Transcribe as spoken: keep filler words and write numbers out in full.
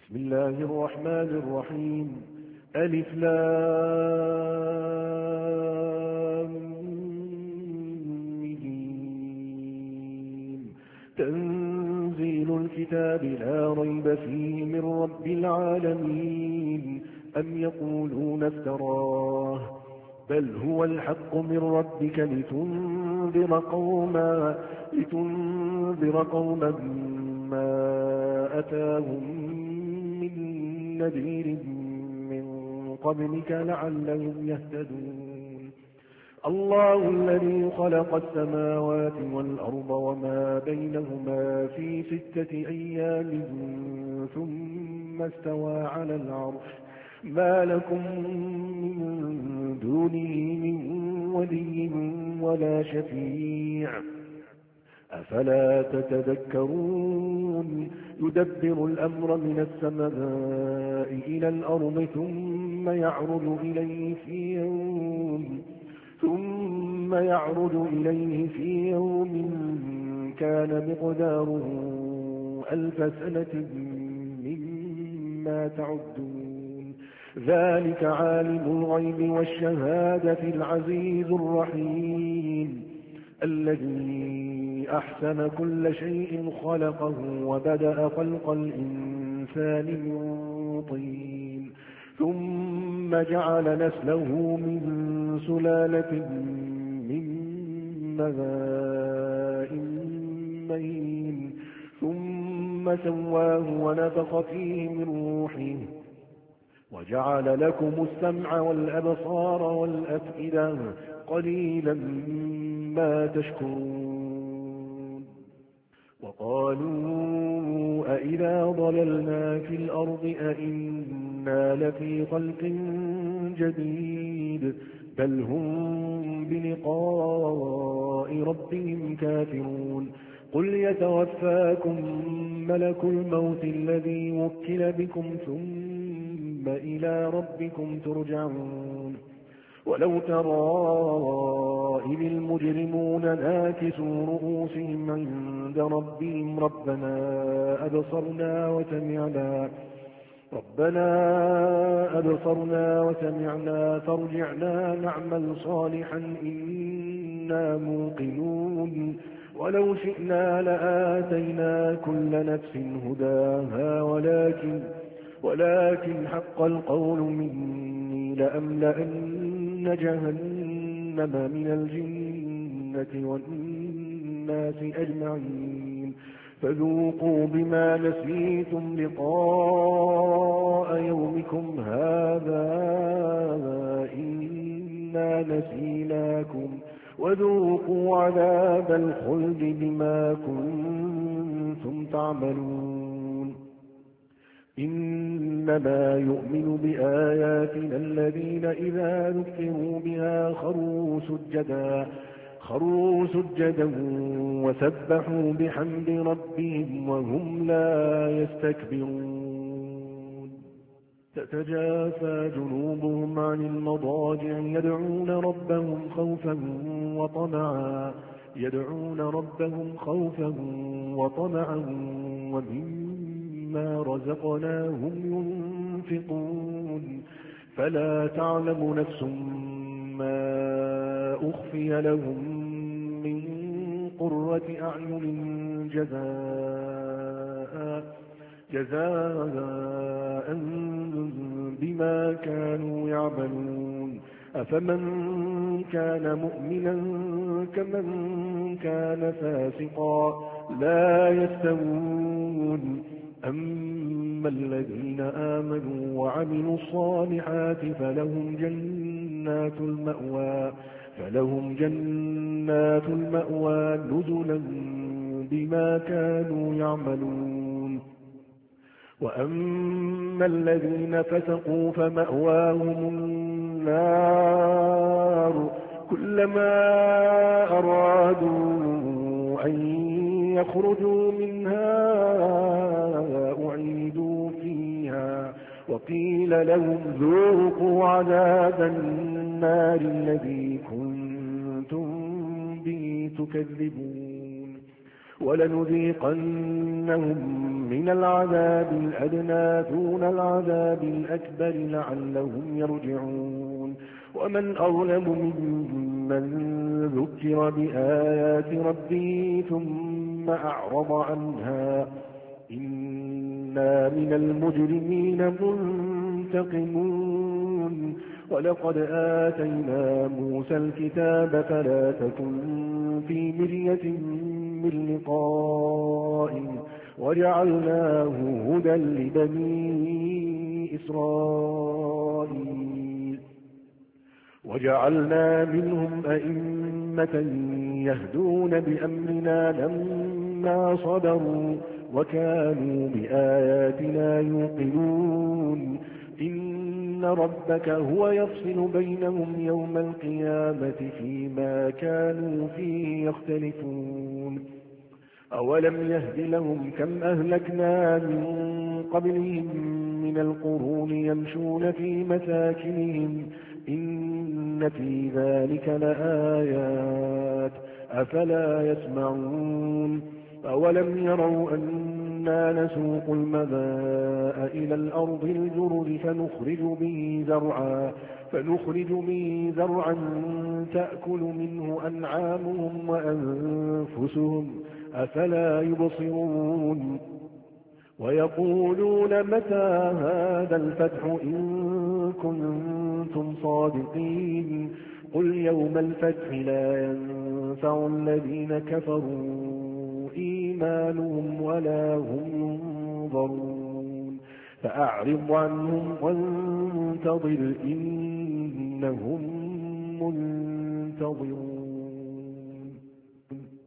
بسم الله الرحمن الرحيم. ألف لام ميم. تنزيل الكتاب لا ريب فيه من رب العالمين. أم يقولون افتراه بل هو الحق من ربك لتنذر قوما لتنذر قوما ما أتاهم من نذير من قبلك لعلهم يهتدون. الله الذي خلق السماوات والأرض وما بينهما في ستة أيام ثم استوى على العرش ما لكم من دونه من ولي ولا شفيع أفلا تتذكرون. يدبر الأمر من السماء إلى الأرض ثم يعرج إليه في يوم ثم يعرج إليه في يوم كان مقداره ألف سنة مما تعدون. ذلك عالم الغيب والشهادة العزيز الرحيم الذي أحسن كل شيء خلقه وبدأ خلق الإنسان من طين ثم جعل نسله من سلالة من ماء مهين ثم سواه ونفخ فيه من روحه وجعل لكم السمع والأبصار والأفئدة قليلا ما تشكرون. وقالوا أئذا ضللنا في الأرض أئنا لفي خلق جديد بل هم بلقاء ربهم كافرون. قل يتوفاكم ملك الموت الذي وكل بكم ثم إلى ربكم ترجعون. ولو ترى إذ المجرمون ناكسوا رؤوسهم عند ربهم ربنا أبصرنا وسمعنا ربنا أبصرنا وسمعنا فارجعنا نعمل صالحا إنا موقنون. ولو شئنا لآتينا كل نفس هداها ولكن ولكن حق القول مني لأملأن جهنم من الجنة والناس أجمعين. فذوقوا بما نسيتم لقاء يومكم هذا إنا نسيناكم وذوقوا عذاب الخلد بما كنتم تعملون. إنما يؤمن بآياتنا الذين إذا ذكروا بها خروا سجدا خروا سجدا وسبحوا بحمد ربهم وهم لا يستكبرون. تتجافى جنوبهم عن المضاجع يدعون ربهم خوفا وطمعا يدعون ربهم خوفا وطمعا ومما رزقناهم ينفقون. فلا تعلم نفس ما أخفي لهم من قرة أعين جزاء جزاء بما كانوا يعملون. أفمن كان مؤمنا كمن كان فاسقا لا يستوون. أما الذين آمنوا وعملوا الصالحات فلهم جنات المأوى فلهم جنات المأوى نزلا بما كانوا يعملون. وأما الذين فسقوا فمأواهم النار كلما أرادوا أن يخرجوا منها أعيدوا فيها وقيل لهم ذوقوا عذاب النار الذي كنتم به تكذبون. ولنذيقنهم من العذاب الأدنى دون العذاب الأكبر لعلهم يرجعون ومن أظلم ممن ذكر بآيات ربه ثم أعرض عنها إنا من المجرمين منتقمون ولقد آتينا موسى الكتاب فلا تكن في مرية من لقائه وجعلناه هدى لبني إسرائيل وجعلنا منهم أئمة يهدون بأمرنا لما صبروا وكانوا بآياتنا يوقنون إن ربك هو يفصل بينهم يوم القيامة فيما كانوا فيه يختلفون أولم يهد لهم كم أهلكنا من قبلهم من القرون يمشون في مساكنهم إن في ذلك لآيات أفلا يسمعون أولم يروا أنا نسوق الماء إلى الأرض الجرز فنخرج به زرعا فنخرج به زرعا تأكل منه أنعامهم وأنفسهم أفلا يبصرون ويقولون متى هذا الفتح إن كنتم صادقين قل يوم الفتح لا ينفع الذين كفروا إيمانهم ولا هم ينظرون فأعرض عنهم وانتظر إنهم منتظرون.